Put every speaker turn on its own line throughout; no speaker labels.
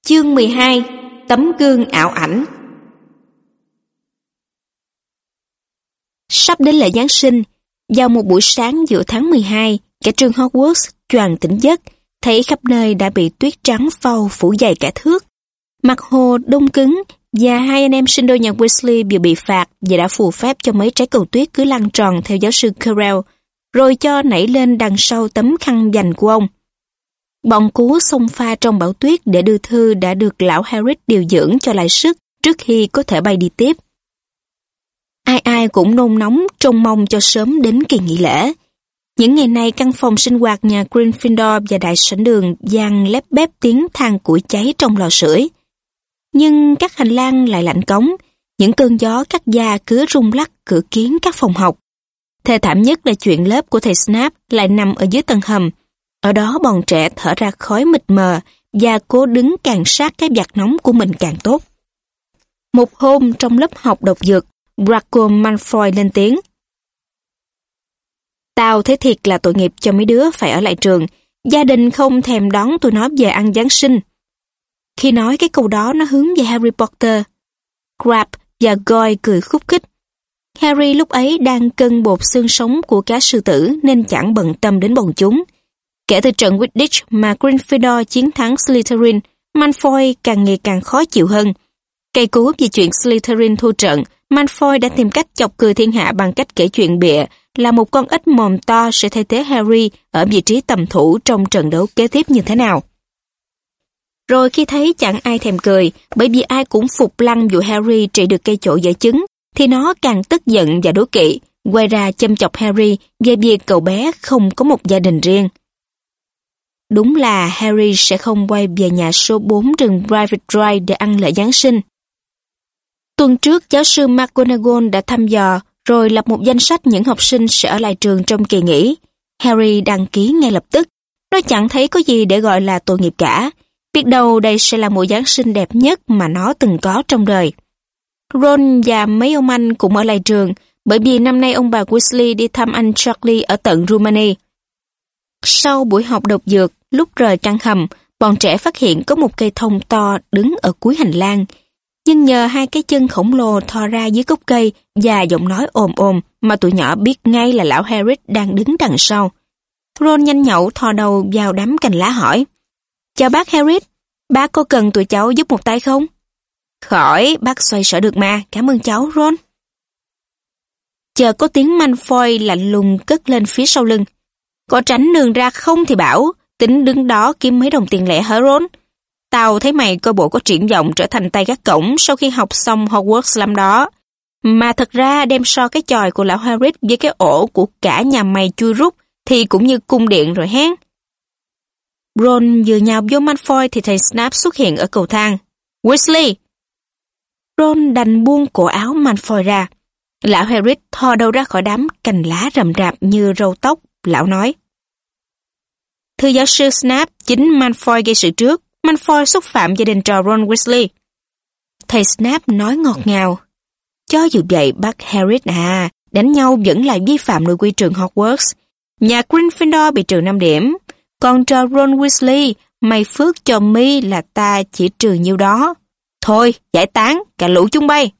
Chương 12. Tấm gương ảo ảnh. Sắp đến lễ Giáng sinh, vào một buổi sáng giữa tháng 12, cả trường Hogwarts choàng tỉnh giấc, thấy khắp nơi đã bị tuyết trắng phau phủ dày cả thước. Mặt hồ đông cứng và hai anh em sinh đôi nhà Weasley vừa bị phạt và đã phù phép cho mấy trái cầu tuyết cứ lăn tròn theo giáo sư Quirrell, rồi cho nảy lên đằng sau tấm khăn dành của ông. Bọn cú xông pha trong bão tuyết để đưa thư đã được lão Hagrid điều dưỡng cho lại sức trước khi có thể bay đi tiếp. Ai ai cũng nôn nóng trông mong cho sớm đến kỳ nghỉ lễ. Những ngày này căn phòng sinh hoạt nhà Gryffindor và đại sảnh đường vang lép bép tiếng than củi cháy trong lò sưởi. Nhưng các hành lang lại lạnh cống, những cơn gió cắt da cứ rung lắc cửa kiến các phòng học. Thê thảm nhất là chuyện lớp của thầy Snape lại nằm ở dưới tầng hầm. Ở đó bọn trẻ thở ra khói mịt mờ và cố đứng càng sát cái vạt nóng của mình càng tốt. Một hôm trong lớp học độc dược, Draco Malfoy lên tiếng. Tao thấy thiệt là tội nghiệp cho mấy đứa phải ở lại trường. Gia đình không thèm đón tụi nó về ăn Giáng sinh. Khi nói cái câu đó nó hướng về Harry Potter. Crabbe và Goyle cười khúc khích. Harry lúc ấy đang cân bột xương sống của cá sư tử nên chẳng bận tâm đến bọn chúng. Kể từ trận Quidditch mà Gryffindor chiến thắng Slytherin, Malfoy càng ngày càng khó chịu hơn. Cây cú vì chuyện Slytherin thua trận, Malfoy đã tìm cách chọc cười thiên hạ bằng cách kể chuyện bịa là một con ếch mồm to sẽ thay thế Harry ở vị trí tầm thủ trong trận đấu kế tiếp như thế nào. Rồi khi thấy chẳng ai thèm cười, bởi vì ai cũng phục lăng vụ Harry trị được cây chổi dở chứng, thì nó càng tức giận và đố kỵ, quay ra châm chọc Harry về việc cậu bé không có một gia đình riêng. Đúng là Harry sẽ không quay về nhà số 4 rừng Private Drive để ăn lễ Giáng sinh. Tuần trước, giáo sư McGonagall đã thăm dò rồi lập một danh sách những học sinh sẽ ở lại trường trong kỳ nghỉ. Harry đăng ký ngay lập tức. Nó chẳng thấy có gì để gọi là tội nghiệp cả. Biết đâu đây sẽ là mùa Giáng sinh đẹp nhất mà nó từng có trong đời. Ron và mấy ông anh cũng ở lại trường, bởi vì năm nay ông bà Weasley đi thăm anh Charlie ở tận Rumani. Sau buổi học độc dược, lúc rời căn hầm, bọn trẻ phát hiện có một cây thông to đứng ở cuối hành lang. Nhưng nhờ hai cái chân khổng lồ thò ra dưới gốc cây và giọng nói ồm ồm mà tụi nhỏ biết ngay là lão Hagrid đang đứng đằng sau. Ron nhanh nhậu thò đầu vào đám cành lá hỏi. Chào bác Hagrid, bác có cần tụi cháu giúp một tay không? Khỏi, bác xoay sở được mà, cảm ơn cháu Ron. Chờ có tiếng Malfoy lạnh lùng cất lên phía sau lưng. Có tránh đường ra không thì bảo, tính đứng đó kiếm mấy đồng tiền lẻ hả Ron? Tao thấy mày coi bộ có triển vọng trở thành tay gác cổng sau khi học xong Hogwarts lắm đó. Mà thật ra đem so cái chòi của lão Hagrid với cái ổ của cả nhà mày chui rút thì cũng như cung điện rồi hén. Ron vừa nhào vô Malfoy thì thầy Snape xuất hiện ở cầu thang. Weasley! Ron đành buông cổ áo Malfoy ra. Lão Hagrid thò đầu ra khỏi đám cành lá rậm rạp như râu tóc. Lão nói. Thưa giáo sư Snape, chính Malfoy gây sự trước. Malfoy xúc phạm gia đình trò Ron Weasley. Thầy Snape nói ngọt ngào. Cho dù vậy bác Hagrid à, đánh nhau vẫn là vi phạm nội quy trường Hogwarts. Nhà Gryffindor bị trừ 5 điểm. Còn trò Ron Weasley, mày phước cho mi là ta chỉ trừ nhiêu đó. Thôi, giải tán, cả lũ chúng bay.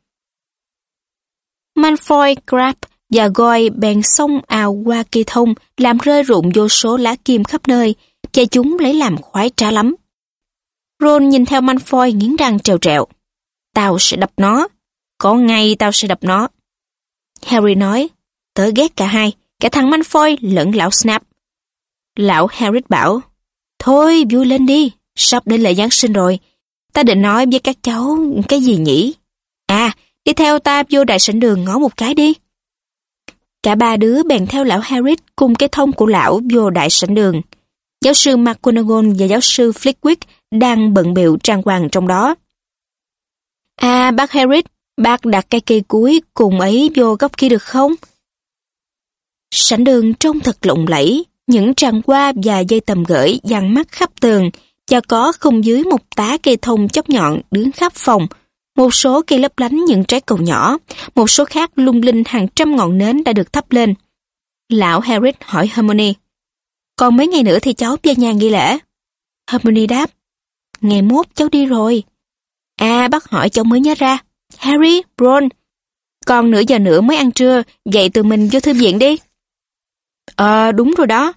Malfoy, Crabbe và Goyle bèn xông ào qua cây thông, làm rơi rụng vô số lá kim khắp nơi, và chúng lấy làm khoái trá lắm. Ron nhìn theo Malfoy nghiến răng trèo trẹo. Tao sẽ đập nó. Có ngày tao sẽ đập nó. Harry nói, tớ ghét cả hai, cả thằng Malfoy lẫn lão Snape. Lão Hagrid bảo, thôi vui lên đi, sắp đến lễ Giáng sinh rồi. Ta định nói với các cháu cái gì nhỉ? À, đi theo ta vô đại sảnh đường ngó một cái đi. Cả ba đứa bèn theo lão Hagrid cùng cái thông của lão vô đại sảnh đường. Giáo sư McGonagall và giáo sư Flitwick đang bận bịu trang hoàng trong đó. À, bác Hagrid, bác đặt cây cây cuối cùng ấy vô góc kia được không? Sảnh đường trông thật lộng lẫy, những tràng hoa và dây tầm gửi dang mắt khắp tường, và có không dưới một tá cây thông chóp nhọn đứng khắp phòng. Một số cây lấp lánh những trái cầu nhỏ, một số khác lung linh hàng trăm ngọn nến đã được thắp lên. Lão Hagrid hỏi Hermione, còn mấy ngày nữa thì cháu về nhà nghỉ lễ? Hermione đáp, ngày mốt cháu đi rồi. À, bác hỏi cháu mới nhớ ra. Harry, Ron, còn nửa giờ nữa mới ăn trưa, vậy tụi mình vô thư viện đi. Đúng rồi đó.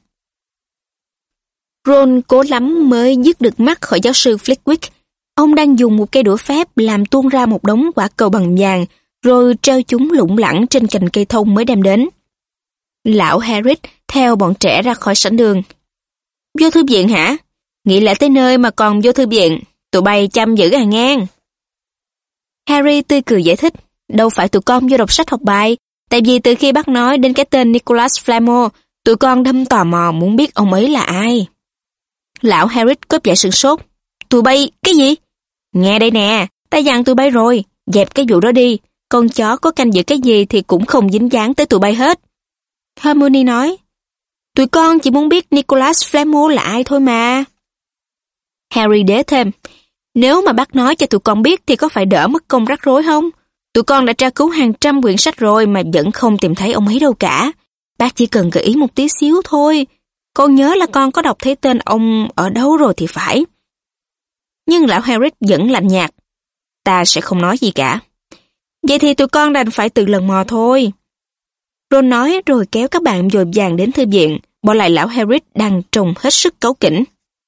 Ron cố lắm mới dứt được mắt khỏi giáo sư Flitwick. Ông đang dùng một cây đũa phép làm tuôn ra một đống quả cầu bằng vàng, rồi treo chúng lủng lẳng trên cành cây thông mới đem đến. Lão Harris theo bọn trẻ ra khỏi sảnh đường. Vô thư viện hả? Nghĩ lẽ tới nơi mà còn vô thư viện, tụi bay chăm dữ à ngang. Harry tươi cười giải thích, đâu phải tụi con vô đọc sách học bài, tại vì từ khi bác nói đến cái tên Nicholas Flamel, tụi con đâm tò mò muốn biết ông ấy là ai. Lão Harris có vẻ sửng sốt. Tụi bay, cái gì? Nghe đây nè, ta dặn tụi bay rồi, dẹp cái vụ đó đi, con chó có canh giữ cái gì thì cũng không dính dáng tới tụi bay hết. Hermione nói, tụi con chỉ muốn biết Nicholas Flamel là ai thôi mà. Harry đế thêm, nếu mà bác nói cho tụi con biết thì có phải đỡ mất công rắc rối không? Tụi con đã tra cứu hàng trăm quyển sách rồi mà vẫn không tìm thấy ông ấy đâu cả. Bác chỉ cần gợi ý một tí xíu thôi. Con nhớ là con có đọc thấy tên ông ở đâu rồi thì phải. Nhưng lão Harris vẫn lạnh nhạt. Ta sẽ không nói gì cả. Vậy thì tụi con đành phải tự lần mò thôi. Ron nói rồi kéo các bạn vội vàng đến thư viện, bỏ lại lão Harris đang trông hết sức cáu kỉnh.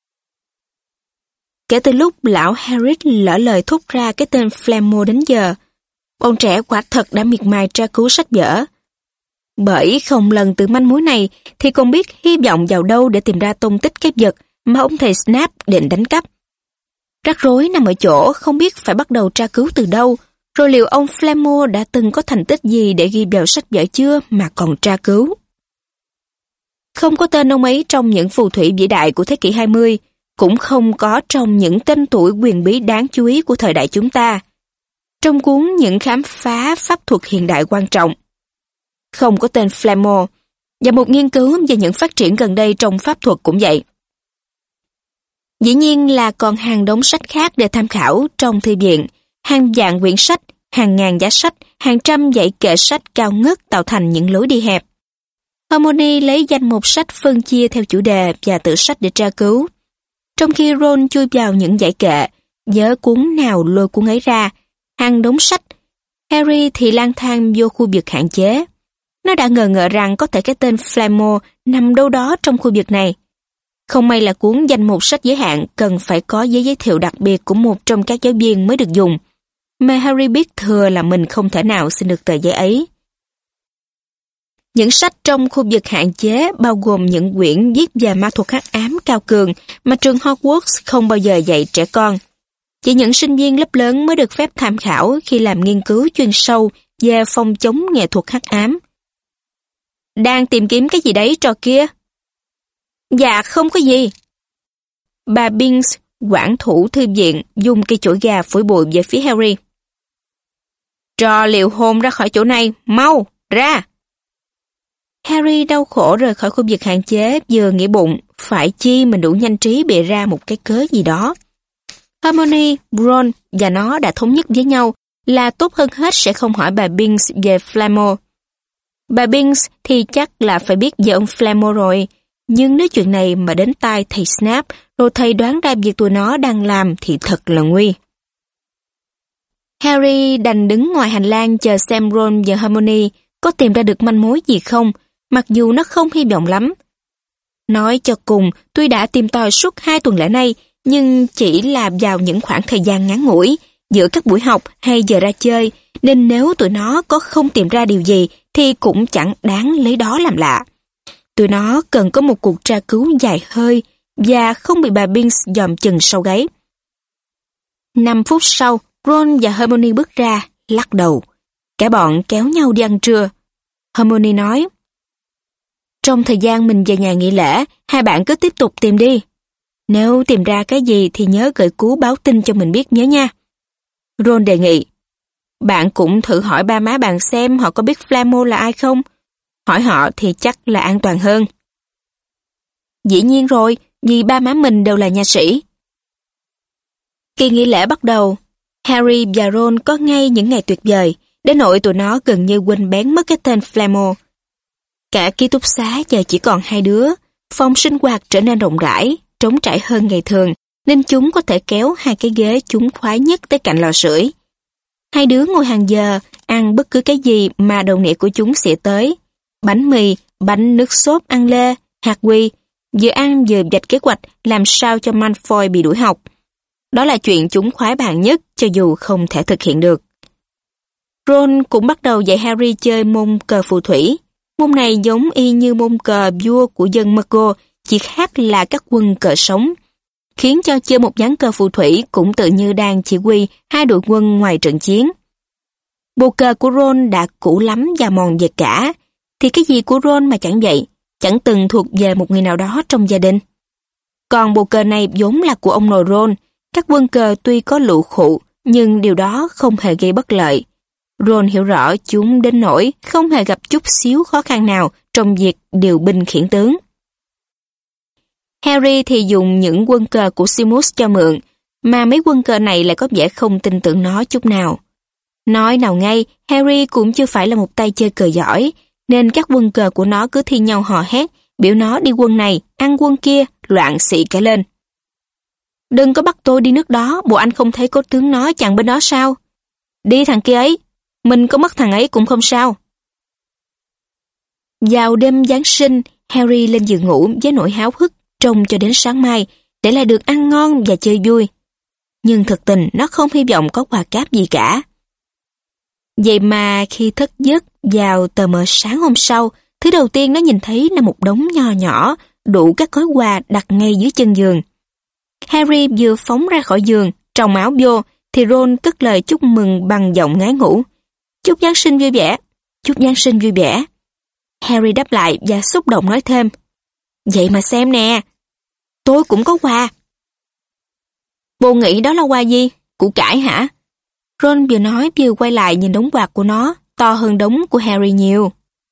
Kể từ lúc lão Harris lỡ lời thốt ra cái tên Flamel đến giờ, bọn trẻ quả thật đã miệt mài tra cứu sách vở. Bởi không lần từ manh mối này thì còn biết hy vọng vào đâu để tìm ra tung tích cái vật mà ông thầy Snape định đánh cắp. Rắc rối nằm ở chỗ không biết phải bắt đầu tra cứu từ đâu, rồi liệu ông Flamel đã từng có thành tích gì để ghi vào sách vở chưa mà còn tra cứu. Không có tên ông ấy trong những phù thủy vĩ đại của thế kỷ 20, cũng không có trong những tên tuổi quyền bí đáng chú ý của thời đại chúng ta. Trong cuốn Những khám phá pháp thuật hiện đại quan trọng, không có tên Flamel, và một nghiên cứu về những phát triển gần đây trong pháp thuật cũng vậy. Dĩ nhiên là còn hàng đống sách khác để tham khảo trong thư viện, hàng vạn quyển sách, hàng ngàn giá sách, hàng trăm dãy kệ sách cao ngất tạo thành những lối đi hẹp. Hermione lấy danh mục sách phân chia theo chủ đề và tựa sách để tra cứu. Trong khi Ron chui vào những dãy kệ, vớ cuốn nào lôi cuốn ấy ra, hàng đống sách, Harry thì lang thang vô khu vực hạn chế. Nó đã ngờ ngợ rằng có thể cái tên Flamel nằm đâu đó trong khu vực này. Không may là cuốn danh mục sách giới hạn cần phải có giấy giới thiệu đặc biệt của một trong các giáo viên mới được dùng, mà Harry biết thừa là mình không thể nào xin được tờ giấy ấy. Những sách trong khu vực hạn chế bao gồm những quyển viết về ma thuật hắc ám cao cường mà trường Hogwarts không bao giờ dạy trẻ con. Chỉ những sinh viên lớp lớn mới được phép tham khảo khi làm nghiên cứu chuyên sâu về phòng chống nghệ thuật hắc ám. Đang tìm kiếm cái gì đấy trò kia? Dạ không có gì. Bà Binks, quản thủ thư viện, dùng cây chổi gà phủi bụi về phía Harry. Trò liều hôn ra khỏi chỗ này, mau, ra! Harry đau khổ rời khỏi khu vực hạn chế, vừa nghĩ bụng, phải chi mình đủ nhanh trí bịa ra một cái cớ gì đó. Hermione, Ron và nó đã thống nhất với nhau là tốt hơn hết sẽ không hỏi bà Binks về Flamel. Bà Binks thì chắc là phải biết về ông Flamel rồi, nhưng nếu chuyện này mà đến tai thầy Snape, rồi thầy đoán ra việc tụi nó đang làm thì thật là nguy. Harry đành đứng ngoài hành lang chờ xem Ron và Hermione có tìm ra được manh mối gì không, mặc dù nó không hy vọng lắm. Nói cho cùng, tuy đã tìm tòi suốt 2 tuần lễ nay, nhưng chỉ là vào những khoảng thời gian ngắn ngủi, giữa các buổi học hay giờ ra chơi, nên nếu tụi nó có không tìm ra điều gì thì cũng chẳng đáng lấy đó làm lạ. Tụi nó cần có một cuộc tra cứu dài hơi và không bị bà Binks dòm chừng sau gáy. 5 phút sau, Ron và Hermione bước ra, lắc đầu. Cả bọn kéo nhau đi ăn trưa. Hermione nói, trong thời gian mình về nhà nghỉ lễ, hai bạn cứ tiếp tục tìm đi. Nếu tìm ra cái gì thì nhớ gửi cú báo tin cho mình biết nhớ nha. Ron đề nghị, bạn cũng thử hỏi ba má bạn xem họ có biết Flamel là ai không? Hỏi họ thì chắc là an toàn hơn. Dĩ nhiên rồi, vì ba má mình đều là nha sĩ. Kỳ nghỉ lễ bắt đầu, Harry và Ron có ngay những ngày tuyệt vời, đến nỗi tụi nó gần như quên bén mất cái tên Flamel. Cả ký túc xá giờ chỉ còn 2 đứa, phòng sinh hoạt trở nên rộng rãi, trống trải hơn ngày thường, nên chúng có thể kéo hai cái ghế chúng khoái nhất tới cạnh lò sưởi. Hai đứa ngồi hàng giờ, ăn bất cứ cái gì mà đầu nĩa của chúng xỉa tới. Bánh mì, bánh nước sốt ăn lê, hạt quy, vừa ăn vừa vạch kế hoạch làm sao cho Malfoy bị đuổi học. Đó là chuyện chúng khoái bàn nhất cho dù không thể thực hiện được. Ron cũng bắt đầu dạy Harry chơi môn cờ phù thủy. Môn này giống y như môn cờ vua của dân Muggle, chỉ khác là các quân cờ sống, khiến cho chơi một ván cờ phù thủy cũng tự như đang chỉ huy hai đội quân ngoài trận chiến. Bộ cờ của Ron đã cũ lắm và mòn vệt cả, thì cái gì của Ron mà chẳng vậy, chẳng từng thuộc về một người nào đó trong gia đình. Còn bộ cờ này vốn là của ông nội Ron, các quân cờ tuy có lụ khụ, nhưng điều đó không hề gây bất lợi. Ron hiểu rõ chúng đến nỗi không hề gặp chút xíu khó khăn nào trong việc điều binh khiển tướng. Harry thì dùng những quân cờ của Seamus cho mượn, mà mấy quân cờ này lại có vẻ không tin tưởng nó chút nào. Nói nào ngay, Harry cũng chưa phải là một tay chơi cờ giỏi, nên các quân cờ của nó cứ thi nhau hò hét, biểu nó đi quân này, ăn quân kia, loạn xị cả lên. Đừng có bắt tôi đi nước đó, bộ anh không thấy có tướng nó chặn bên đó sao? Đi thằng kia ấy, mình có mất thằng ấy cũng không sao. Vào đêm Giáng sinh, Harry lên giường ngủ với nỗi háo hức trông cho đến sáng mai để lại được ăn ngon và chơi vui. Nhưng thực tình nó không hy vọng có quà cáp gì cả. Vậy mà khi thức giấc vào tờ mờ sáng hôm sau, thứ đầu tiên nó nhìn thấy là một đống nho nhỏ đủ các gói quà đặt ngay dưới chân giường. Harry vừa phóng ra khỏi giường, tròng áo vô, thì Ron cất lời chúc mừng bằng giọng ngái ngủ. Chúc Giáng sinh vui vẻ, chúc Giáng sinh vui vẻ. Harry đáp lại và xúc động nói thêm. Vậy mà xem nè, tôi cũng có quà. Bồ nghĩ đó là quà gì? Củ cải hả? Ron vừa nói vừa quay lại nhìn đống quà của nó, to hơn đống của Harry nhiều.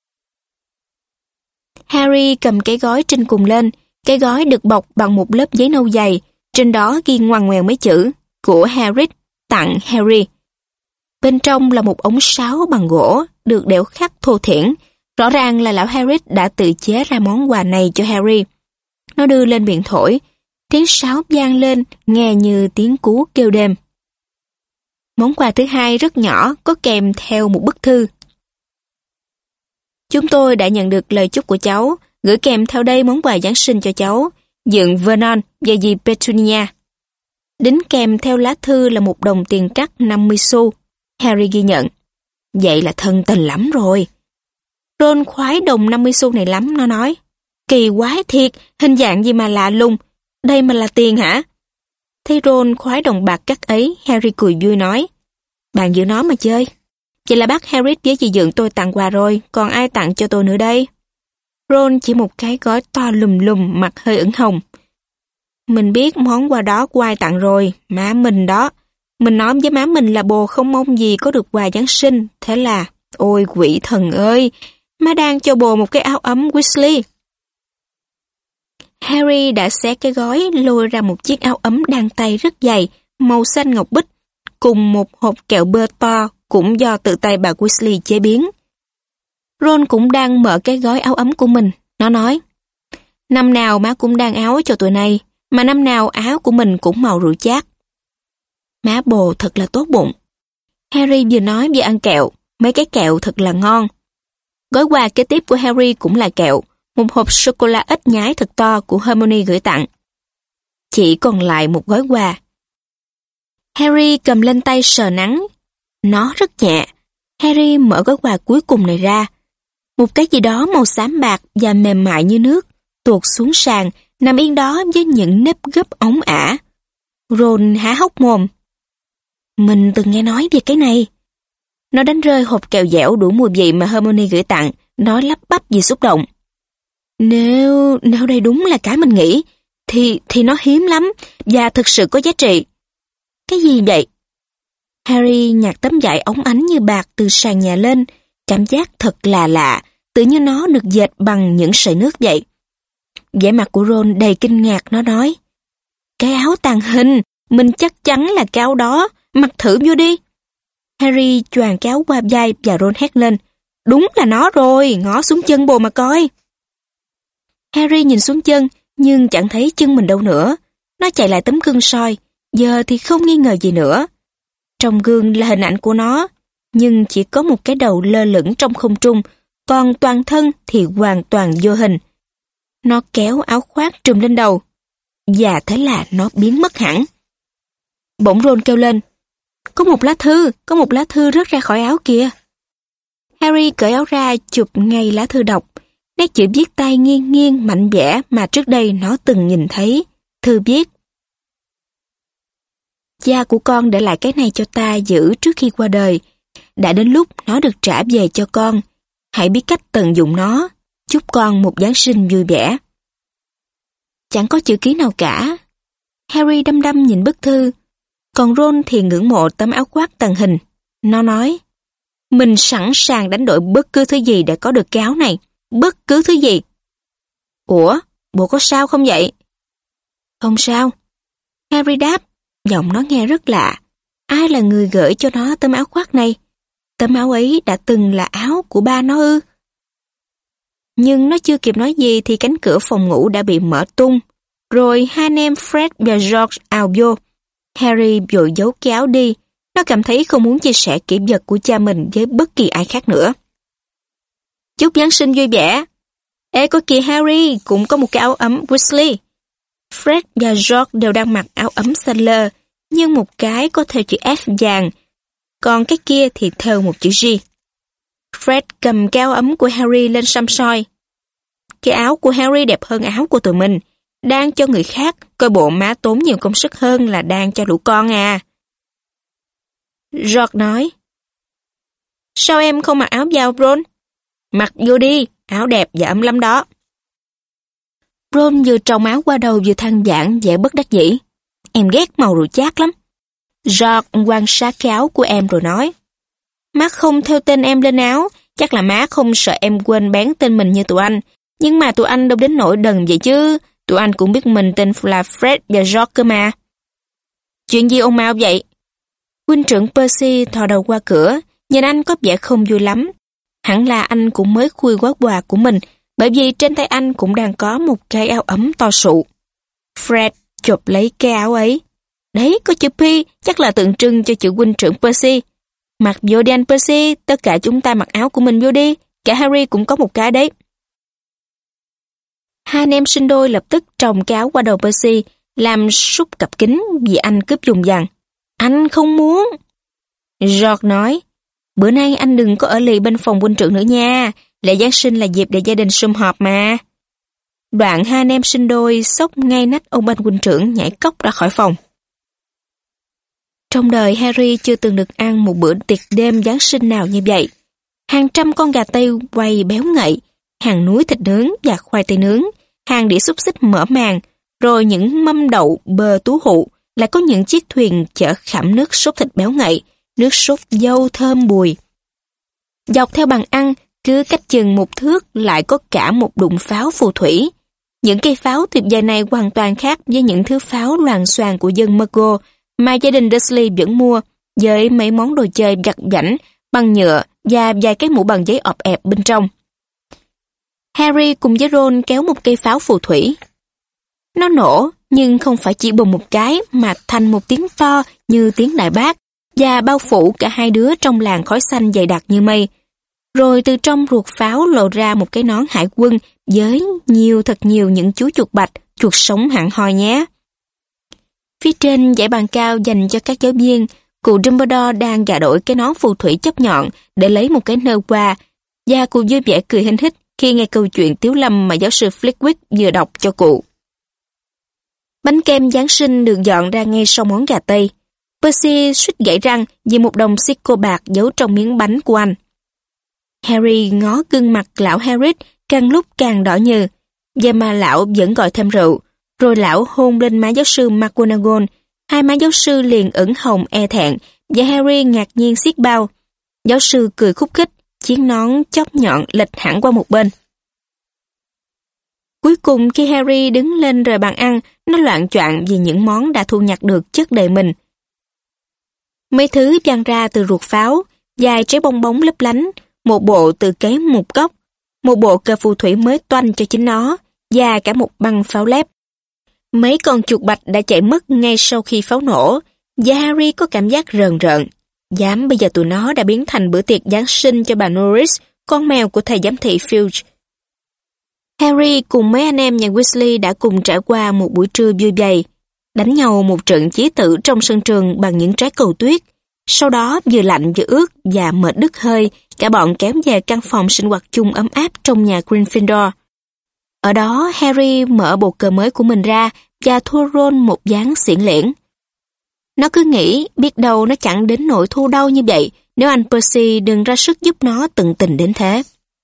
Harry cầm cái gói trên cùng lên, cái gói được bọc bằng một lớp giấy nâu dày, trên đó ghi ngoằn ngoèo mấy chữ, của Harry, tặng Harry. Bên trong là một ống sáo bằng gỗ, được đẽo khắc thô thiển, rõ ràng là lão Harry đã tự chế ra món quà này cho Harry. Nó đưa lên miệng thổi, tiếng sáo vang lên, nghe như tiếng cú kêu đêm. Món quà thứ hai rất nhỏ, có kèm theo một bức thư. Chúng tôi đã nhận được lời chúc của cháu, gửi kèm theo đây món quà Giáng sinh cho cháu, dượng Vernon và dì Petunia. Đính kèm theo lá thư là một đồng tiền cắt 50 xu. Harry ghi nhận. Vậy là thân tình lắm rồi. Ron khoái đồng 50 xu này lắm, nó nói. Kỳ quái thiệt, hình dạng gì mà lạ lùng, đây mà là tiền hả? Thấy Ron khoái đồng bạc cắt ấy, Harry cười vui nói. Bạn giữ nó mà chơi. Vậy là bác Harry với dì dượng tôi tặng quà rồi, còn ai tặng cho tôi nữa đây? Ron chỉ một cái gói to lùm lùm, mặt hơi ửng hồng. Mình biết món quà đó của ai tặng rồi, má mình đó. Mình nói với má mình là bồ không mong gì có được quà Giáng sinh, thế là, ôi quỷ thần ơi, má đang cho bồ một cái áo ấm Weasley. Harry đã xé cái gói lôi ra một chiếc áo ấm đan tay rất dày, màu xanh ngọc bích, cùng một hộp kẹo bơ to cũng do tự tay bà Weasley chế biến. Ron cũng đang mở cái gói áo ấm của mình, nó nói, năm nào má cũng đan áo cho tụi này, mà năm nào áo của mình cũng màu rượu chát. Má bồ thật là tốt bụng. Harry vừa nói vừa ăn kẹo, mấy cái kẹo thật là ngon. Gói quà kế tiếp của Harry cũng là kẹo, một hộp sô-cô-la ếch nhái thật to của Hermione gửi tặng. Chỉ còn lại một gói quà. Harry cầm lên tay sờ nắng. Nó rất nhẹ. Harry mở gói quà cuối cùng này ra. Một cái gì đó màu xám bạc và mềm mại như nước, tuột xuống sàn, nằm yên đó với những nếp gấp óng ả. Ron há hốc mồm. Mình từng nghe nói về cái này. Nó đánh rơi hộp kẹo dẻo đủ mùi vị mà Hermione gửi tặng, nói lắp bắp vì xúc động. Nếu đây đúng là cái mình nghĩ, thì nó hiếm lắm và thực sự có giá trị. Cái gì vậy? Harry nhặt tấm vải óng ánh như bạc từ sàn nhà lên, cảm giác thật là lạ, tự như nó được dệt bằng những sợi nước vậy. Vẻ mặt của Ron đầy kinh ngạc, nó nói, cái áo tàng hình, mình chắc chắn là cái áo đó, mặc thử vô đi. Harry choàng cái áo qua vai và Ron hét lên, đúng là nó rồi, ngó xuống chân bồ mà coi. Harry nhìn xuống chân, nhưng chẳng thấy chân mình đâu nữa. Nó chạy lại tấm gương soi, giờ thì không nghi ngờ gì nữa. Trong gương là hình ảnh của nó, nhưng chỉ có một cái đầu lơ lửng trong không trung, còn toàn thân thì hoàn toàn vô hình. Nó kéo áo khoác trùm lên đầu, và thế là nó biến mất hẳn. Bỗng Ron kêu lên, có một lá thư rớt ra khỏi áo kìa. Harry cởi áo ra chụp ngay lá thư đọc, nét chữ viết tay nghiêng nghiêng mạnh mẽ mà trước đây nó từng nhìn thấy. Thư viết: cha của con để lại cái này cho ta giữ trước khi qua đời. Đã đến lúc nó được trả về cho con. Hãy biết cách tận dụng nó. Chúc con một Giáng sinh vui vẻ. Chẳng có chữ ký nào cả. Harry đăm đăm nhìn bức thư, còn Ron thì ngưỡng mộ tấm áo khoác tàng hình. Nó nói, mình sẵn sàng đánh đổi bất cứ thứ gì để có được cái áo này. Bất cứ thứ gì. Ủa, bộ có sao không vậy? Không sao. Harry đáp, giọng nó nghe rất lạ. Ai là người gửi cho nó tấm áo khoác này? Tấm áo ấy đã từng là áo của ba nó ư? Nhưng nó chưa kịp nói gì thì cánh cửa phòng ngủ đã bị mở tung. Rồi hai anh em Fred và George ào vô. Harry vội giấu cái áo đi. Nó cảm thấy không muốn chia sẻ kỷ vật của cha mình với bất kỳ ai khác nữa. Chúc Giáng sinh vui vẻ. Ê có kìa Harry, cũng có một cái áo ấm Weasley. Fred và George đều đang mặc áo ấm xanh lơ, nhưng một cái có thêu chữ F vàng, còn cái kia thì thêu một chữ G. Fred cầm cái áo ấm của Harry lên xăm soi. Cái áo của Harry đẹp hơn áo của tụi mình, đang cho người khác, coi bộ má tốn nhiều công sức hơn là đang cho lũ con à. George nói, sao em không mặc áo vào Ron? Mặc vô đi, áo đẹp và ấm lắm đó. Ron vừa tròng áo qua đầu vừa than vãn vẻ bất đắc dĩ. Em ghét màu rượu chát lắm. George quan sát cái áo của em rồi nói, má không theo tên em lên áo, chắc là má không sợ em quên bán tên mình như tụi anh. Nhưng mà tụi anh đâu đến nỗi đần vậy chứ, tụi anh cũng biết mình tên là Fred và George cơ mà. Chuyện gì ồn ào vậy? Huynh trưởng Percy thò đầu qua cửa, nhìn anh có vẻ không vui lắm. Hẳn là anh cũng mới khui gói quà của mình, bởi vì trên tay anh cũng đang có một cái áo ấm to sụ. Fred chộp lấy cái áo ấy. Đấy, có chữ P, chắc là tượng trưng cho chữ huynh trưởng Percy. Mặc vô đi anh Percy, tất cả chúng ta mặc áo của mình vô đi, cả Harry cũng có một cái đấy. Hai anh em sinh đôi lập tức trồng cái áo qua đầu Percy, làm sút cặp kính vì anh cướp dùng dằn. Anh không muốn. George nói, bữa nay anh đừng có ở lì bên phòng huynh trưởng nữa nha, lễ Giáng sinh là dịp để gia đình sum họp mà. Đoạn hai anh em sinh đôi xốc ngay nách ông anh huynh trưởng nhảy cóc ra khỏi phòng. Trong đời Harry chưa từng được ăn một bữa tiệc đêm Giáng sinh nào như vậy. Hàng trăm con gà tây quay béo ngậy, hàng núi thịt nướng và khoai tây nướng, hàng đĩa xúc xích mở màng, rồi những mâm đậu bơ tú hụ, lại có những chiếc thuyền chở khảm nước sốt thịt béo ngậy, nước sốt dâu thơm bùi. Dọc theo bàn ăn, cứ cách chừng một thước lại có cả một đụng pháo phù thủy. Những cây pháo tuyệt vời này hoàn toàn khác với những thứ pháo loàn xoàn của dân Muggle mà gia đình Dursley vẫn mua, với mấy món đồ chơi vặt vãnh bằng nhựa và vài cái mũ bằng giấy ọp ẹp bên trong. Harry cùng với Ron kéo một cây pháo phù thủy. Nó nổ, nhưng không phải chỉ bùng một cái mà thành một tiếng to như tiếng đại bác và bao phủ cả hai đứa trong làn khói xanh dày đặc như mây. Rồi từ trong ruột pháo lộ ra một cái nón hải quân với thật nhiều những chú chuột bạch, chuột sống hẳn hoi nhé. Phía trên dãy bàn cao dành cho các giáo viên, cụ Dumbledore đang gạ đổi cái nón phù thủy chóp nhọn để lấy một cái nơ qua, và cụ vui vẻ cười hinh hích khi nghe câu chuyện tiếu lâm mà giáo sư Flitwick vừa đọc cho cụ. Bánh kem Giáng sinh được dọn ra ngay sau món gà tây. Percy suýt gãy răng vì một đồng Sico bạc giấu trong miếng bánh của anh. Harry ngó gương mặt lão Hagrid càng lúc càng đỏ nhừ, và mà lão vẫn gọi thêm rượu. Rồi lão hôn lên má giáo sư McGonagall, hai má giáo sư liền ửng hồng e thẹn, và Harry ngạc nhiên xiết bao. Giáo sư cười khúc khích, chiếc nón chóp nhọn lệch hẳn qua một bên. Cuối cùng khi Harry đứng lên rời bàn ăn, nó loạng choạng vì những món đã thu nhặt được chất đầy mình. Mấy thứ văng ra từ ruột pháo, vài trái bong bóng lấp lánh, một bộ từ cái một góc, một bộ cờ phù thủy mới toanh cho chính nó, và cả một băng pháo lép. Mấy con chuột bạch đã chạy mất ngay sau khi pháo nổ, và Harry có cảm giác rờn rợn. Dám bây giờ tụi nó đã biến thành bữa tiệc Giáng sinh cho bà Norris, con mèo của thầy giám thị Filch. Harry cùng mấy anh em nhà Weasley đã cùng trải qua một buổi trưa vui vầy, đánh nhau một trận chí tử trong sân trường bằng những trái cầu tuyết. Sau đó vừa lạnh vừa ướt và mệt đứt hơi, cả bọn kéo về căn phòng sinh hoạt chung ấm áp trong nhà Gryffindor. Ở đó, Harry mở bộ cờ mới của mình ra và thua Ron một ván xỉn lẻn. Nó cứ nghĩ biết đâu nó chẳng đến nỗi thua đau như vậy nếu anh Percy đừng ra sức giúp nó tận tình đến thế.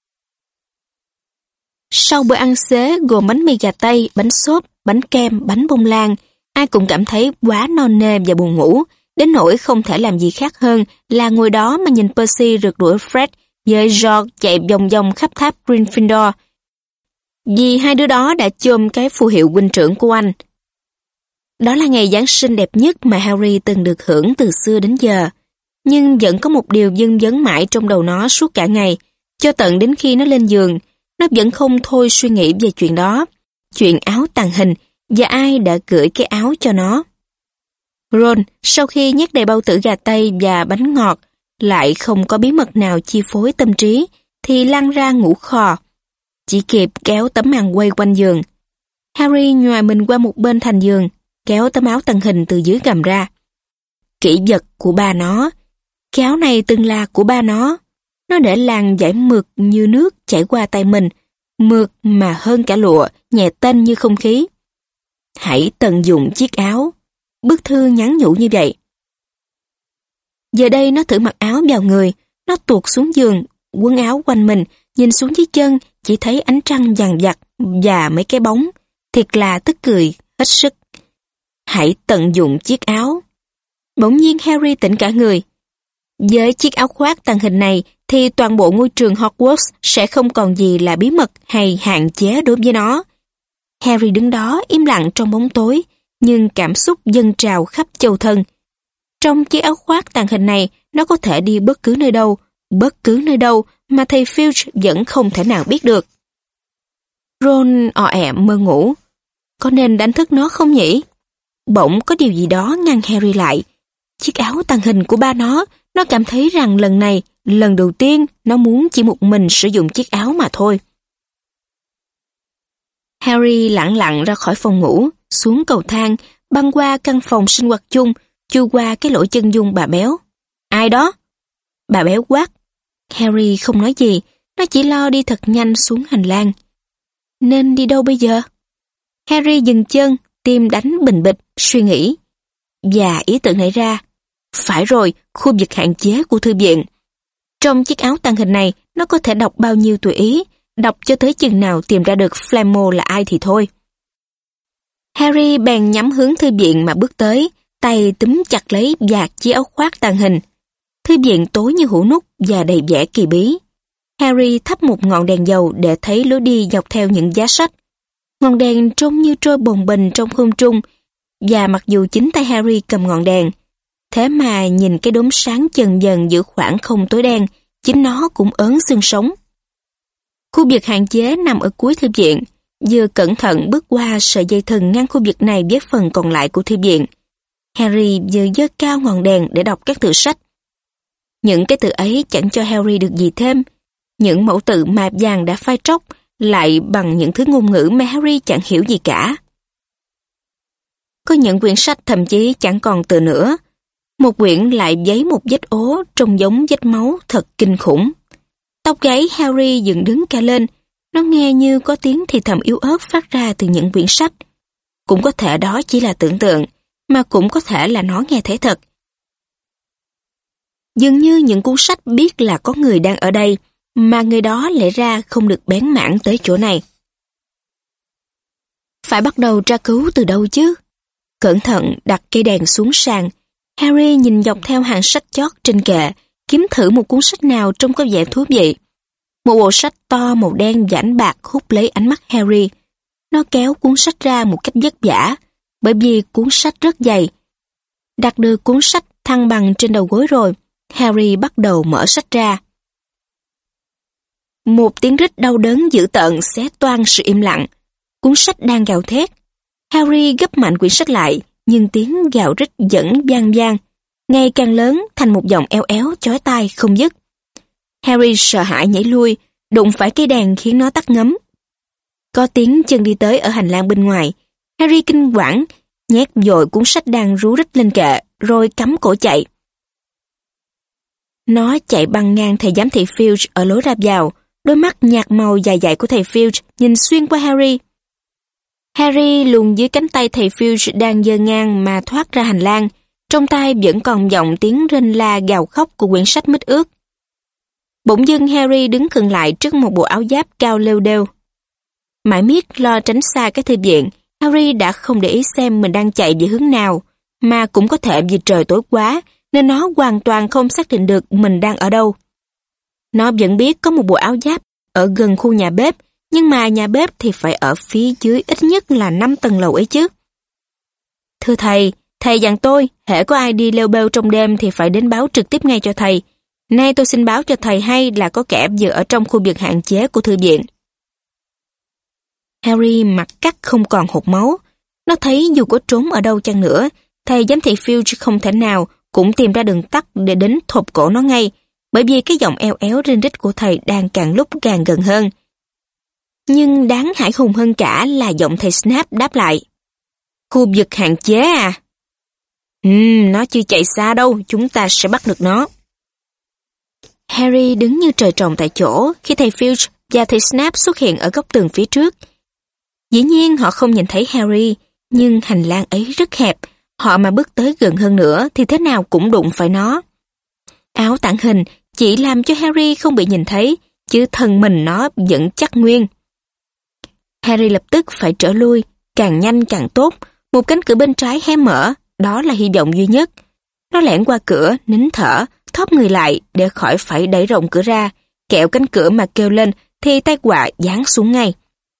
Sau bữa ăn xế gồm bánh mì gà tây, bánh xốp, bánh kem, bánh bông lan, ai cũng cảm thấy quá non nê và buồn ngủ, đến nỗi không thể làm gì khác hơn là ngồi đó mà nhìn Percy rượt đuổi Fred với George chạy vòng vòng khắp tháp Gryffindor, vì hai đứa đó đã chôm cái phù hiệu huynh trưởng của anh. Đó là ngày Giáng sinh đẹp nhất mà Harry từng được hưởng từ xưa đến giờ, nhưng vẫn có một điều dưng dấn mãi trong đầu nó suốt cả ngày, cho tận đến khi nó lên giường, nó vẫn không thôi suy nghĩ về chuyện đó, chuyện áo tàng hình và ai đã gửi cái áo cho nó. Ron, sau khi nhét đầy bao tử gà tây và bánh ngọt, lại không có bí mật nào chi phối tâm trí, thì lăn ra ngủ khò. Chỉ kịp kéo tấm màn quay quanh giường. Harry nhòi mình qua một bên thành giường, kéo tấm áo tàng hình từ dưới gầm ra. Kỷ vật của ba nó. Cái áo này từng là của ba nó. Nó để làn dải mượt như nước chảy qua tay mình, mượt mà hơn cả lụa, nhẹ tênh như không khí. Hãy tận dụng chiếc áo. Bức thư nhắn nhủ như vậy. Giờ đây nó thử mặc áo vào người, nó tuột xuống giường, quấn áo quanh mình, nhìn xuống dưới chân, chỉ thấy ánh trăng dằn vặt và mấy cái bóng. Thiệt là tức cười, hết sức. Hãy tận dụng chiếc áo. Bỗng nhiên Harry tỉnh cả người. Với chiếc áo khoác tàng hình này thì toàn bộ ngôi trường Hogwarts sẽ không còn gì là bí mật hay hạn chế đối với nó. Harry đứng đó im lặng trong bóng tối, nhưng cảm xúc dâng trào khắp châu thân. Trong chiếc áo khoác tàng hình này, nó có thể đi bất cứ nơi đâu mà thầy Filch vẫn không thể nào biết được. Ron ò ẹ mơ ngủ. Có nên đánh thức nó không nhỉ? Bỗng có điều gì đó ngăn Harry lại. Chiếc áo tàng hình của ba nó cảm thấy rằng lần này, lần đầu tiên, nó muốn chỉ một mình sử dụng chiếc áo mà thôi. Harry lẳng lặng ra khỏi phòng ngủ, xuống cầu thang, băng qua căn phòng sinh hoạt chung, chui qua cái lỗ chân dung bà béo. Ai đó? Bà béo quát. Harry không nói gì, nó chỉ lo đi thật nhanh xuống hành lang. Nên đi đâu bây giờ? Harry dừng chân, tim đánh bình bịch, suy nghĩ. Và ý tưởng nảy ra. Phải rồi, khu vực hạn chế của thư viện. Trong chiếc áo tàng hình này, nó có thể đọc bao nhiêu tùy ý, đọc cho tới chừng nào tìm ra được Flammo là ai thì thôi. Harry bèn nhắm hướng thư viện mà bước tới, tay túm chặt lấy vạt chiếc áo khoác tàng hình. Thư viện tối như hũ nút và đầy vẻ kỳ bí. Harry thắp một ngọn đèn dầu để thấy lối đi dọc theo những giá sách. Ngọn đèn trông như trôi bồng bềnh trong không trung, và mặc dù chính tay Harry cầm ngọn đèn, thế mà nhìn cái đốm sáng dần dần giữa khoảng không tối đen, chính nó cũng ớn xương sống. Khu vực hạn chế nằm ở cuối thư viện, vừa cẩn thận bước qua sợi dây thừng ngăn khu vực này với phần còn lại của thư viện. Harry vừa giơ cao ngọn đèn để đọc các từ sách. Những cái từ ấy chẳng cho Harry được gì thêm. Những mẫu tự mạp vàng đã phai tróc lại bằng những thứ ngôn ngữ mà Harry chẳng hiểu gì cả. Có những quyển sách thậm chí chẳng còn từ nữa. Một quyển lại giấy một vết ố trông giống vết máu thật kinh khủng. Tóc gáy Harry dựng đứng cả lên. Nó nghe như có tiếng thì thầm yếu ớt phát ra từ những quyển sách. Cũng có thể đó chỉ là tưởng tượng, mà cũng có thể là nó nghe thấy thật. Dường như những cuốn sách biết là có người đang ở đây, mà người đó lẽ ra không được bén mảng tới chỗ này. Phải bắt đầu tra cứu từ đâu chứ? Cẩn thận đặt cây đèn xuống sàn, Harry nhìn dọc theo hàng sách chót trên kệ, kiếm thử một cuốn sách nào trông có vẻ thú vị. Một bộ sách to màu đen và ánh bạc hút lấy ánh mắt Harry. Nó kéo cuốn sách ra một cách vất vả, bởi vì cuốn sách rất dày. Đặt được cuốn sách thăng bằng trên đầu gối rồi, Harry bắt đầu mở sách ra. Một tiếng rít đau đớn dữ tợn xé toang sự im lặng. Cuốn sách đang gào thét. Harry gấp mạnh quyển sách lại, nhưng tiếng gào rít vẫn vang vang, ngày càng lớn thành một giọng eo éo chói tai không dứt. Harry sợ hãi nhảy lui, đụng phải cây đèn khiến nó tắt ngấm. Có tiếng chân đi tới ở hành lang bên ngoài. Harry kinh hoảng, nhét vội cuốn sách đang rú rít lên kệ, rồi cắm cổ chạy. Nó chạy băng ngang thầy giám thị Filch ở lối ra vào, đôi mắt nhạt màu dài dài của thầy Filch nhìn xuyên qua Harry. Harry luồn dưới cánh tay thầy Filch đang giơ ngang mà thoát ra hành lang, trong tai vẫn còn vọng tiếng rên la gào khóc của quyển sách mít ướt. Bỗng dưng Harry đứng khựng lại trước một bộ áo giáp cao lêu đêu. Mãi miết lo tránh xa cái thư viện, Harry đã không để ý xem mình đang chạy về hướng nào, mà cũng có thể vì trời tối quá, nên nó hoàn toàn không xác định được mình đang ở đâu. Nó vẫn biết có một bộ áo giáp ở gần khu nhà bếp, nhưng mà nhà bếp thì phải ở phía dưới ít nhất là 5 tầng lầu ấy chứ. Thưa thầy, thầy dặn tôi, hễ có ai đi lêu bêu trong đêm thì phải đến báo trực tiếp ngay cho thầy. Nay tôi xin báo cho thầy hay là có kẻ vừa ở trong khu vực hạn chế của thư viện. Harry mặt cắt không còn hột máu. Nó thấy dù có trốn ở đâu chăng nữa, thầy giám thị Filch không thể nào cũng tìm ra đường tắt để đến thộp cổ nó ngay, bởi vì cái giọng eo éo rên rít của thầy đang càng lúc càng gần hơn. Nhưng đáng hãi hùng hơn cả là giọng thầy Snape đáp lại. Khu vực hạn chế à? Nó chưa chạy xa đâu, chúng ta sẽ bắt được nó. Harry đứng như trời trồng tại chỗ khi thầy Filch và thầy Snape xuất hiện ở góc tường phía trước. Dĩ nhiên họ không nhìn thấy Harry, nhưng hành lang ấy rất hẹp, họ mà bước tới gần hơn nữa thì thế nào cũng đụng phải nó. Áo tàng hình chỉ làm cho Harry không bị nhìn thấy, chứ thân mình nó vẫn chắc nguyên. Harry lập tức phải trở lui, càng nhanh càng tốt, một cánh cửa bên trái hé mở, đó là hy vọng duy nhất. Nó lẻn qua cửa, nín thở, thóp người lại để khỏi phải đẩy rộng cửa ra, kẹo cánh cửa mà kêu lên thì tai họa giáng xuống ngay.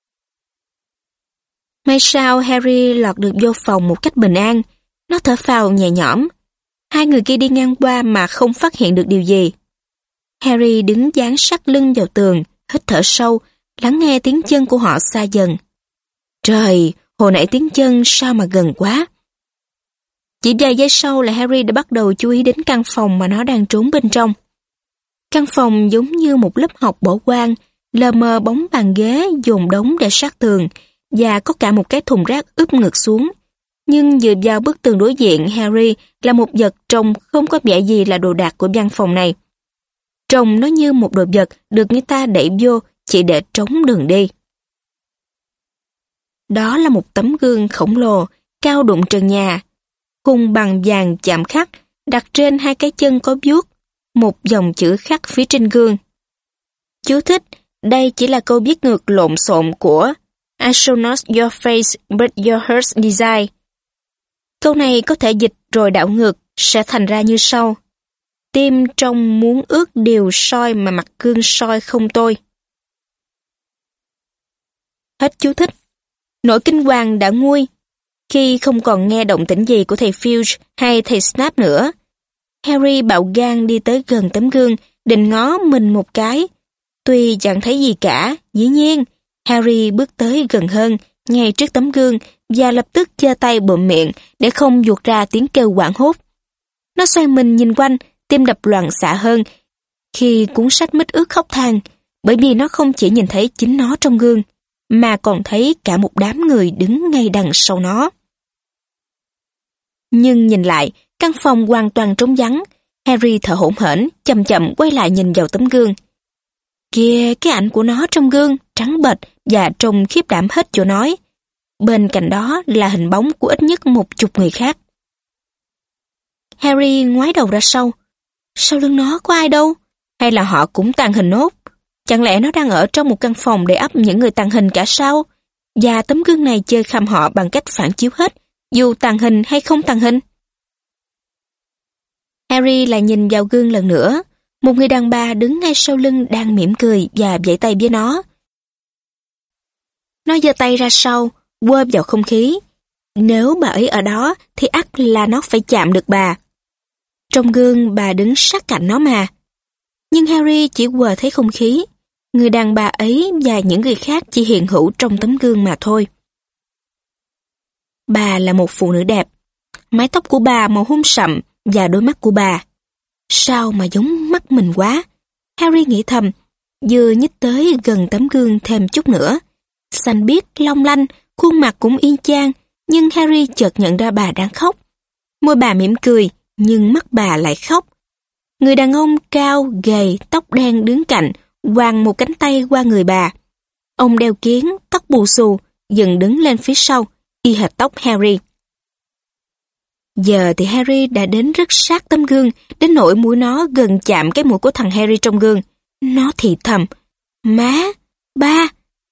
May sao Harry lọt được vô phòng một cách bình an, nó thở phào nhẹ nhõm. Hai người kia đi ngang qua mà không phát hiện được điều gì. Harry đứng dán sát lưng vào tường, hít thở sâu, lắng nghe tiếng chân của họ xa dần. Trời, hồi nãy tiếng chân sao mà gần quá. Chỉ vài giây sau là Harry đã bắt đầu chú ý đến căn phòng mà nó đang trốn bên trong. Căn phòng giống như một lớp học bỏ hoang, lờ mờ bóng bàn ghế dồn đống để sát tường, và có cả một cái thùng rác úp ngược xuống. Nhưng dựa vào bức tường đối diện Harry là một vật trông không có vẻ gì là đồ đạc của căn phòng này. Trông nó như một đồ vật được người ta đẩy vô chỉ để trống đường đi. Đó là một tấm gương khổng lồ, cao đụng trần nhà, khung bằng vàng chạm khắc, đặt trên hai cái chân có vuốt, một dòng chữ khắc phía trên gương. Chú thích, đây chỉ là câu viết ngược lộn xộn của I shall not your face but your heart's desire. Câu này có thể dịch rồi đảo ngược sẽ thành ra như sau. Tim trong muốn ước điều soi mà mặt gương soi không tôi. Hết chú thích. Nỗi kinh hoàng đã nguôi khi không còn nghe động tĩnh gì của thầy Filch hay thầy Snape nữa. Harry bạo gan đi tới gần tấm gương, định ngó mình một cái. Tuy chẳng thấy gì cả, dĩ nhiên, Harry bước tới gần hơn, ngay trước tấm gương, và lập tức giơ tay bụm miệng để không buột ra tiếng kêu hoảng hốt. Nó xoay mình nhìn quanh, tim đập loạn xạ hơn khi cuốn sách mít ướt khóc than, bởi vì nó không chỉ nhìn thấy chính nó trong gương, mà còn thấy cả một đám người đứng ngay đằng sau nó. Nhưng nhìn lại, căn phòng hoàn toàn trống vắng. Harry thở hổn hển, chậm chậm quay lại nhìn vào tấm gương. Kìa, cái ảnh của nó trong gương, trắng bệch và trông khiếp đảm hết chỗ nói. Bên cạnh đó là hình bóng của ít nhất 10 người khác. Harry ngoái đầu ra sau. Sau lưng nó có ai đâu? Hay là họ cũng tàng hình nốt? Chẳng lẽ nó đang ở trong một căn phòng để ấp những người tàng hình cả sao? Và tấm gương này chơi khăm họ bằng cách phản chiếu hết, dù tàng hình hay không tàng hình. Harry lại nhìn vào gương lần nữa. Một người đàn bà đứng ngay sau lưng đang mỉm cười và vẫy tay với nó. Nó giơ tay ra sau, quơ vào không khí. Nếu bà ấy ở đó thì ắt là nó phải chạm được bà. Trong gương bà đứng sát cạnh nó mà. Nhưng Harry chỉ quờ thấy không khí. Người đàn bà ấy và những người khác chỉ hiện hữu trong tấm gương mà thôi. bà là một phụ nữ đẹp. Mái tóc của bà màu hung sậm và đôi mắt của bà. Sao mà giống mắt mình quá? Harry nghĩ thầm, vừa nhích tới gần tấm gương thêm chút nữa. Xanh biếc, long lanh, khuôn mặt cũng y chang, nhưng Harry chợt nhận ra bà đang khóc. Môi bà mỉm cười, nhưng mắt bà lại khóc. Người đàn ông cao, gầy, tóc đen đứng cạnh, quàng một cánh tay qua người bà. Ông đeo kiếng, tóc bù xù, dần đứng lên phía sau, y hệt tóc Harry. Giờ thì Harry đã đến rất sát tấm gương, đến nỗi mũi nó gần chạm cái mũi của thằng Harry trong gương. Nó thì thầm, má, ba.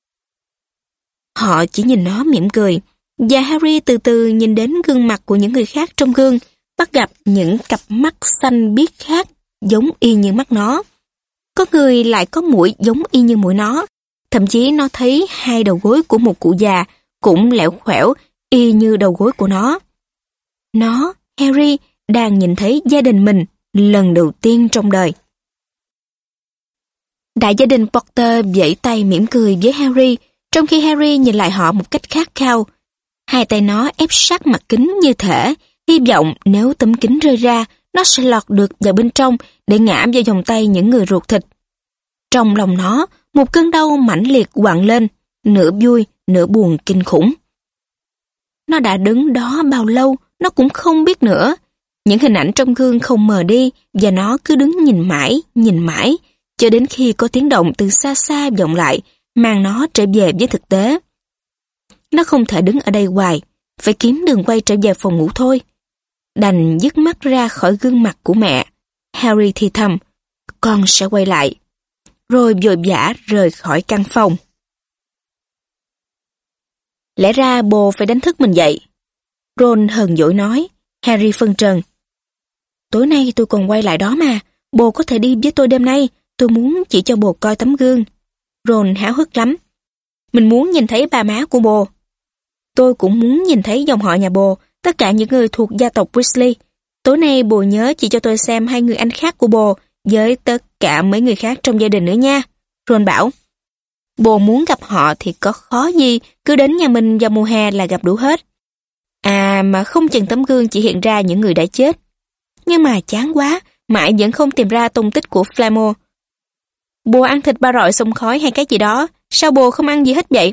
Họ chỉ nhìn nó mỉm cười, và Harry từ từ nhìn đến gương mặt của những người khác trong gương, bắt gặp những cặp mắt xanh biếc khác, giống y như mắt nó. Có người lại có mũi giống y như mũi nó, thậm chí nó thấy hai đầu gối của một cụ già, cũng lẻo khẻo, y như đầu gối của nó. Nó, Harry, đang nhìn thấy gia đình mình lần đầu tiên trong đời. Đại gia đình Potter vẫy tay mỉm cười với Harry, trong khi Harry nhìn lại họ một cách khát khao. Hai tay nó ép sát mặt kính như thể, hy vọng nếu tấm kính rơi ra, nó sẽ lọt được vào bên trong để ngã vào vòng tay những người ruột thịt. Trong lòng nó, một cơn đau mãnh liệt quặn lên, nửa vui, nửa buồn kinh khủng. Nó đã đứng đó bao lâu, nó cũng không biết nữa. Những hình ảnh trong gương không mờ đi, và nó cứ đứng nhìn mãi, cho đến khi có tiếng động từ xa xa vọng lại, mang nó trở về với thực tế. Nó không thể đứng ở đây hoài, phải kiếm đường quay trở về phòng ngủ thôi. Đành dứt mắt ra khỏi gương mặt của mẹ. Harry thì thầm, con sẽ quay lại. Rồi vội vã rời khỏi căn phòng. Lẽ ra bồ phải đánh thức mình dậy. Ron hờn dỗi nói. Harry phân trần. Tối nay tôi còn quay lại đó mà, bồ có thể đi với tôi đêm nay, tôi muốn chỉ cho bồ coi tấm gương. Ron háo hức lắm. Mình muốn nhìn thấy ba má của bồ. Tôi cũng muốn nhìn thấy dòng họ nhà bồ, tất cả những người thuộc gia tộc Weasley. Tối nay bồ nhớ chỉ cho tôi xem hai người anh khác của bồ, với tất cả mấy người khác trong gia đình nữa nha. Ron bảo. Bồ muốn gặp họ thì có khó gì, cứ đến nhà mình vào mùa hè là gặp đủ hết. À mà không chừng tấm gương chỉ hiện ra những người đã chết. Nhưng mà chán quá, mãi vẫn không tìm ra tung tích của Flamel. Bồ ăn thịt ba rọi xông khói hay cái gì đó, sao bồ không ăn gì hết vậy?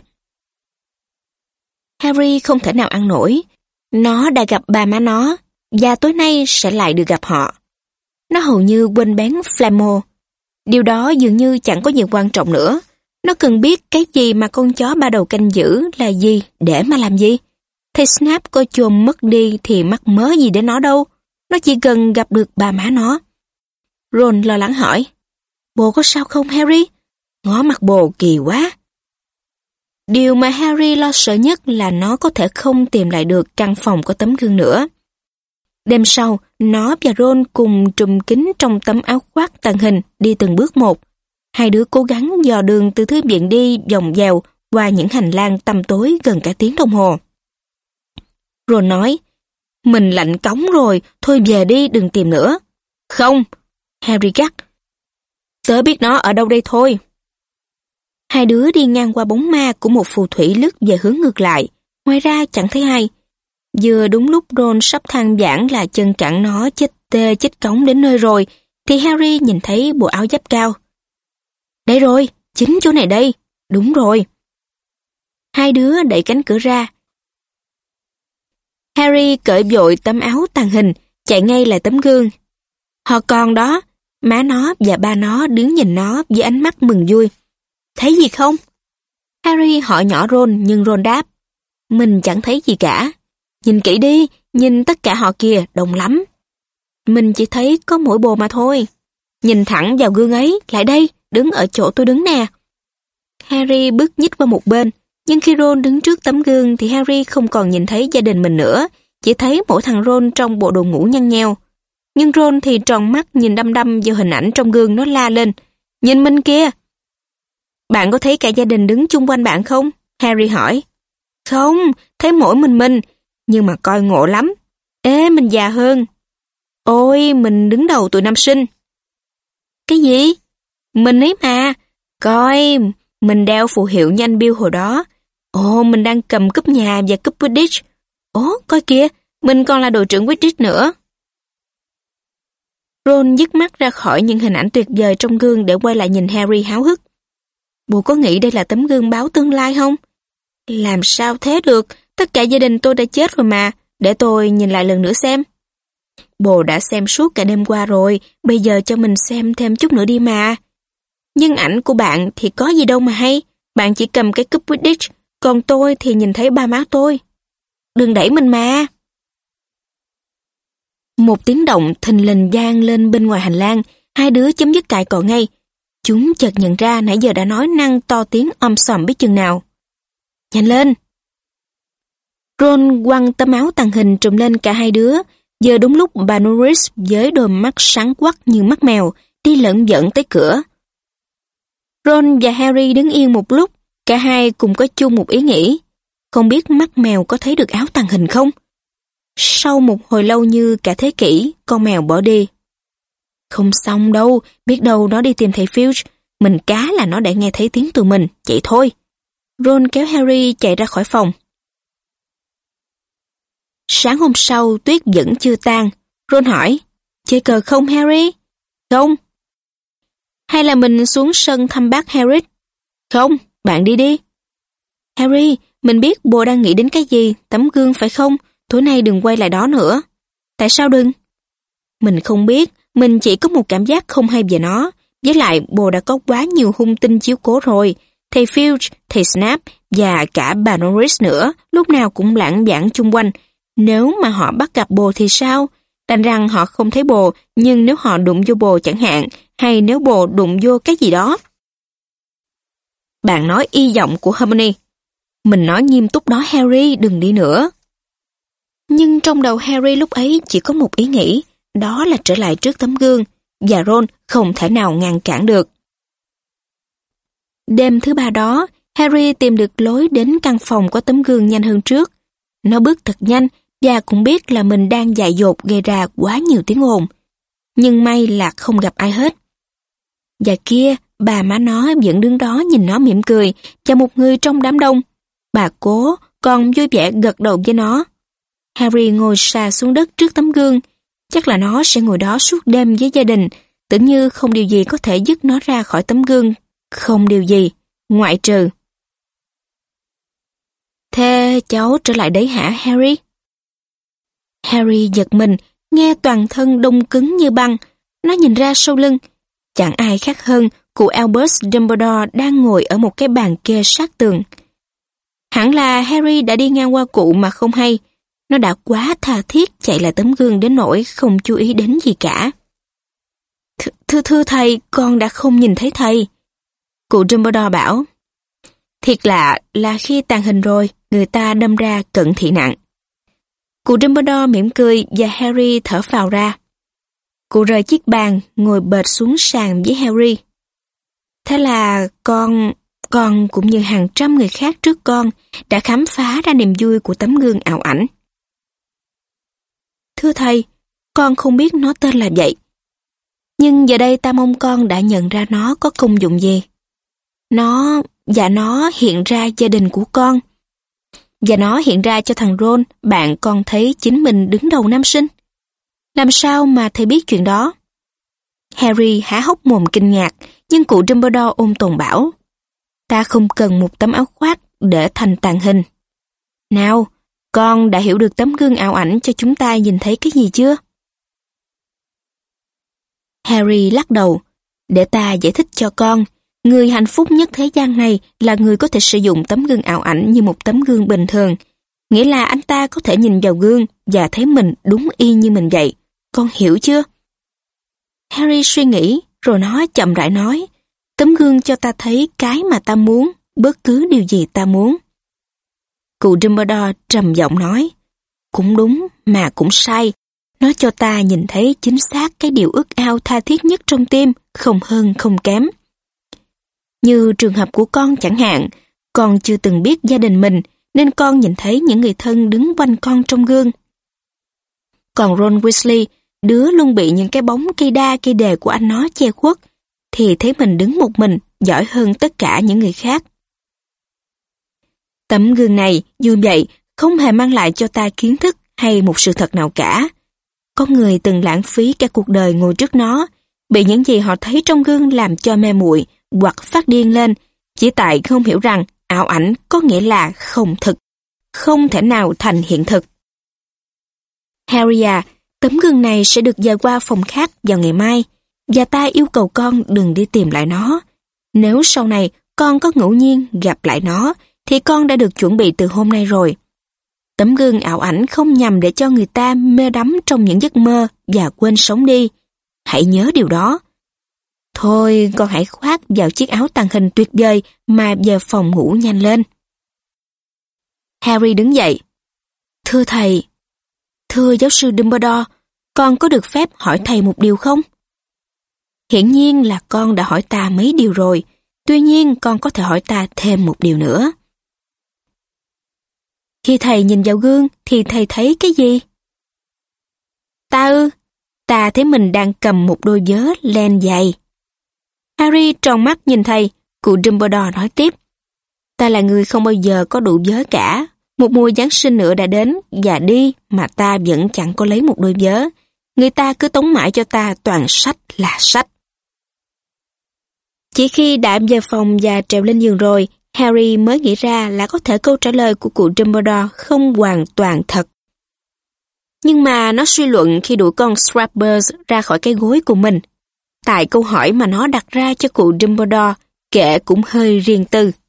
Harry không thể nào ăn nổi. Nó đã gặp ba má nó, và tối nay sẽ lại được gặp họ. Nó hầu như quên bén Flamel. Điều đó dường như chẳng có nhiều quan trọng nữa. Nó cần biết cái gì mà con chó ba đầu canh giữ là gì, để mà làm gì. Thầy Snape có chồm mất đi thì mắc mớ gì đến nó đâu. Nó chỉ cần gặp được ba má nó. Ron lo lắng hỏi. Bồ có sao không Harry? Ngó mặt bồ kỳ quá. Điều mà Harry lo sợ nhất là nó có thể không tìm lại được căn phòng có tấm gương nữa. Đêm sau, nó và Ron cùng trùm kín trong tấm áo khoác tàng hình đi từng bước một. Hai đứa cố gắng dò đường từ thư viện đi vòng vèo qua những hành lang tăm tối gần cả tiếng đồng hồ. Ron nói, mình lạnh cống rồi, thôi về đi, đừng tìm nữa. Không, Harry gắt. Tớ biết nó ở đâu đây thôi. Hai đứa đi ngang qua bóng ma của một phù thủy lướt về hướng ngược lại, ngoài ra chẳng thấy ai. Vừa đúng lúc Ron sắp than vãn là chân cẳng nó chết tê chết cống đến nơi rồi, thì Harry nhìn thấy bộ áo giáp cao. Đây rồi, chính chỗ này đây, đúng rồi. Hai đứa đẩy cánh cửa ra. Harry cởi vội tấm áo tàng hình, chạy ngay lại tấm gương. Họ còn đó, má nó và ba nó đứng nhìn nó với ánh mắt mừng vui. Thấy gì không? Harry hỏi nhỏ Ron, nhưng Ron đáp. Mình chẳng thấy gì cả. Nhìn kỹ đi, nhìn tất cả họ kìa, đông lắm. Mình chỉ thấy có mỗi bồ mà thôi. Nhìn thẳng vào gương ấy, lại đây, đứng ở chỗ tôi đứng nè. Harry bước nhích qua một bên, nhưng khi Ron đứng trước tấm gương thì Harry không còn nhìn thấy gia đình mình nữa, chỉ thấy mỗi thằng Ron trong bộ đồ ngủ nhăn nheo. Nhưng Ron thì tròn mắt nhìn đăm đăm vào hình ảnh trong gương, nó la lên. Nhìn mình kia! Bạn có thấy cả gia đình đứng chung quanh bạn không? Harry hỏi. Không, thấy mỗi mình, nhưng mà coi ngộ lắm. Ê, mình già hơn. Ôi, mình đứng đầu tụi năm sinh. Cái gì? Mình ấy mà. Coi, mình đeo phù hiệu như anh Bill hồi đó. Ồ, mình đang cầm cúp nhà và cúp Quidditch. Ố, coi kìa, mình còn là đội trưởng Quidditch nữa. Ron dứt mắt ra khỏi những hình ảnh tuyệt vời trong gương để quay lại nhìn Harry háo hức. Bố có nghĩ đây là tấm gương báo tương lai không? Làm sao thế được, tất cả gia đình tôi đã chết rồi mà, để tôi nhìn lại lần nữa xem. Bố đã xem suốt cả đêm qua rồi, bây giờ cho mình xem thêm chút nữa đi mà. Nhưng ảnh của bạn thì có gì đâu mà hay, bạn chỉ cầm cái cúp Quidditch, còn tôi thì nhìn thấy ba má tôi. Đừng đẩy mình mà. Một tiếng động thình lình vang lên bên ngoài hành lang, hai đứa chấm dứt cãi cọ ngay. Chúng chợt nhận ra nãy giờ đã nói năng to tiếng sòm biết chừng nào. Nhanh lên! Ron quăng tấm áo tàng hình trùm lên cả hai đứa, giờ đúng lúc bà Norris với đôi mắt sáng quắc như mắt mèo đi lởn vởn tới cửa. Ron và Harry đứng yên một lúc, cả hai cùng có chung một ý nghĩ. Không biết mắt mèo có thấy được áo tàng hình không? Sau một hồi lâu như cả thế kỷ, con mèo bỏ đi. Không xong đâu, biết đâu nó đi tìm thầy Filch. Mình cá là nó đã nghe thấy tiếng từ mình, chạy thôi. Ron kéo Harry chạy ra khỏi phòng. Sáng hôm sau, tuyết vẫn chưa tan. Ron hỏi, chơi cờ không Harry? Không. Hay là mình xuống sân thăm bác Hagrid? Không, bạn đi đi. Harry, mình biết bố đang nghĩ đến cái gì, tấm gương phải không? Tối nay đừng quay lại đó nữa. Tại sao đừng? Mình không biết, mình chỉ có một cảm giác không hay về nó. Với lại bố đã có quá nhiều hung tinh chiếu cố rồi. Thầy Filch, thầy Snape và cả bà Norris nữa, lúc nào cũng lảng vảng chung quanh. Nếu mà họ bắt gặp bồ thì sao? Đành rằng họ không thấy bồ, nhưng nếu họ đụng vô bồ chẳng hạn, hay nếu bồ đụng vô cái gì đó. Bạn nói y giọng của Hermione. Mình nói nghiêm túc đó Harry, đừng đi nữa. Nhưng trong đầu Harry lúc ấy chỉ có một ý nghĩ, đó là trở lại trước tấm gương, và Ron không thể nào ngăn cản được. Đêm thứ ba đó, Harry tìm được lối đến căn phòng có tấm gương nhanh hơn trước. Nó bước thật nhanh và cũng biết là mình đang dại dột gây ra quá nhiều tiếng ồn. Nhưng may là không gặp ai hết. Và kia, bà má nó vẫn đứng đó nhìn nó mỉm cười, và một người trong đám đông. Bà cố còn vui vẻ gật đầu với nó. Harry ngồi xà xuống đất trước tấm gương. Chắc là nó sẽ ngồi đó suốt đêm với gia đình, tưởng như không điều gì có thể dứt nó ra khỏi tấm gương. Không điều gì, ngoại trừ. Thế cháu trở lại đấy hả Harry? Harry giật mình, nghe toàn thân đông cứng như băng. Nó nhìn ra sau lưng. Chẳng ai khác hơn cụ Albus Dumbledore đang ngồi ở một cái bàn kê sát tường. Hẳn là Harry đã đi ngang qua cụ mà không hay. Nó đã quá tha thiết chạy lại tấm gương đến nỗi không chú ý đến gì cả. Thưa thầy, con đã không nhìn thấy thầy. Cụ Dumbledore bảo. Thiệt lạ là khi tàn hình rồi, người ta đâm ra cận thị nặng. Cụ Dumbledore mỉm cười và Harry thở phào ra. Cụ rời chiếc bàn, ngồi bệt xuống sàn với Harry. Thế là con cũng như hàng trăm người khác trước con đã khám phá ra niềm vui của tấm gương ảo ảnh. Thưa thầy, con không biết nó tên là vậy. Nhưng giờ đây ta mong con đã nhận ra nó có công dụng gì. Nó hiện ra gia đình của con. Và nó hiện ra cho thằng Ron, bạn con thấy chính mình đứng đầu năm sinh. Làm sao mà thầy biết chuyện đó? Harry há hốc mồm kinh ngạc, nhưng cụ Dumbledore ôn tồn bảo. Ta không cần một tấm áo khoác để thành tàng hình. Nào, con đã hiểu được tấm gương ảo ảnh cho chúng ta nhìn thấy cái gì chưa? Harry lắc đầu. Để ta giải thích cho con. Người hạnh phúc nhất thế gian này là người có thể sử dụng tấm gương ảo ảnh như một tấm gương bình thường. Nghĩa là anh ta có thể nhìn vào gương và thấy mình đúng y như mình vậy. Con hiểu chưa? Harry suy nghĩ, rồi nó chậm rãi nói. Tấm gương cho ta thấy cái mà ta muốn, bất cứ điều gì ta muốn. Cụ Dumbledore trầm giọng nói. Cũng đúng mà cũng sai. Nó cho ta nhìn thấy chính xác cái điều ước ao tha thiết nhất trong tim, không hơn không kém. Như trường hợp của con chẳng hạn, con chưa từng biết gia đình mình, nên con nhìn thấy những người thân đứng quanh con trong gương. Còn Ron Weasley, đứa luôn bị những cái bóng cây đa cây đề của anh nó che khuất, thì thấy mình đứng một mình, giỏi hơn tất cả những người khác. Tấm gương này, dù vậy, không hề mang lại cho ta kiến thức hay một sự thật nào cả. Có người từng lãng phí cả cuộc đời ngồi trước nó, bị những gì họ thấy trong gương làm cho mê muội hoặc phát điên lên, chỉ tại không hiểu rằng ảo ảnh có nghĩa là không thực, không thể nào thành hiện thực. Harry à, tấm gương này sẽ được dời qua phòng khác vào ngày mai, và ta yêu cầu con đừng đi tìm lại nó. Nếu sau này con có ngẫu nhiên gặp lại nó, thì con đã được chuẩn bị từ hôm nay rồi. Tấm gương ảo ảnh không nhằm để cho người ta mê đắm trong những giấc mơ và quên sống đi. Hãy nhớ điều đó. Thôi, con hãy khoác vào chiếc áo tàng hình tuyệt vời mà về phòng ngủ nhanh lên. Harry đứng dậy. Thưa thầy, thưa giáo sư Dumbledore, con có được phép hỏi thầy một điều không? Hiển nhiên là con đã hỏi ta mấy điều rồi, tuy nhiên con có thể hỏi ta thêm một điều nữa. Khi thầy nhìn vào gương thì thầy thấy cái gì? Ta thấy mình đang cầm một đôi vớ len dày. Harry tròn mắt nhìn thầy, cụ Dumbledore nói tiếp. Ta là người không bao giờ có đủ vớ cả. Một mùa Giáng sinh nữa đã đến và đi mà ta vẫn chẳng có lấy một đôi vớ. Người ta cứ tống mãi cho ta toàn sách là sách. Chỉ khi đã về phòng và trèo lên giường rồi, Harry mới nghĩ ra là có thể câu trả lời của cụ Dumbledore không hoàn toàn thật. Nhưng mà nó suy luận khi đuổi con Scrappers ra khỏi cái gối của mình. Tại câu hỏi mà nó đặt ra cho cụ Dumbledore, kệ cũng hơi riêng tư.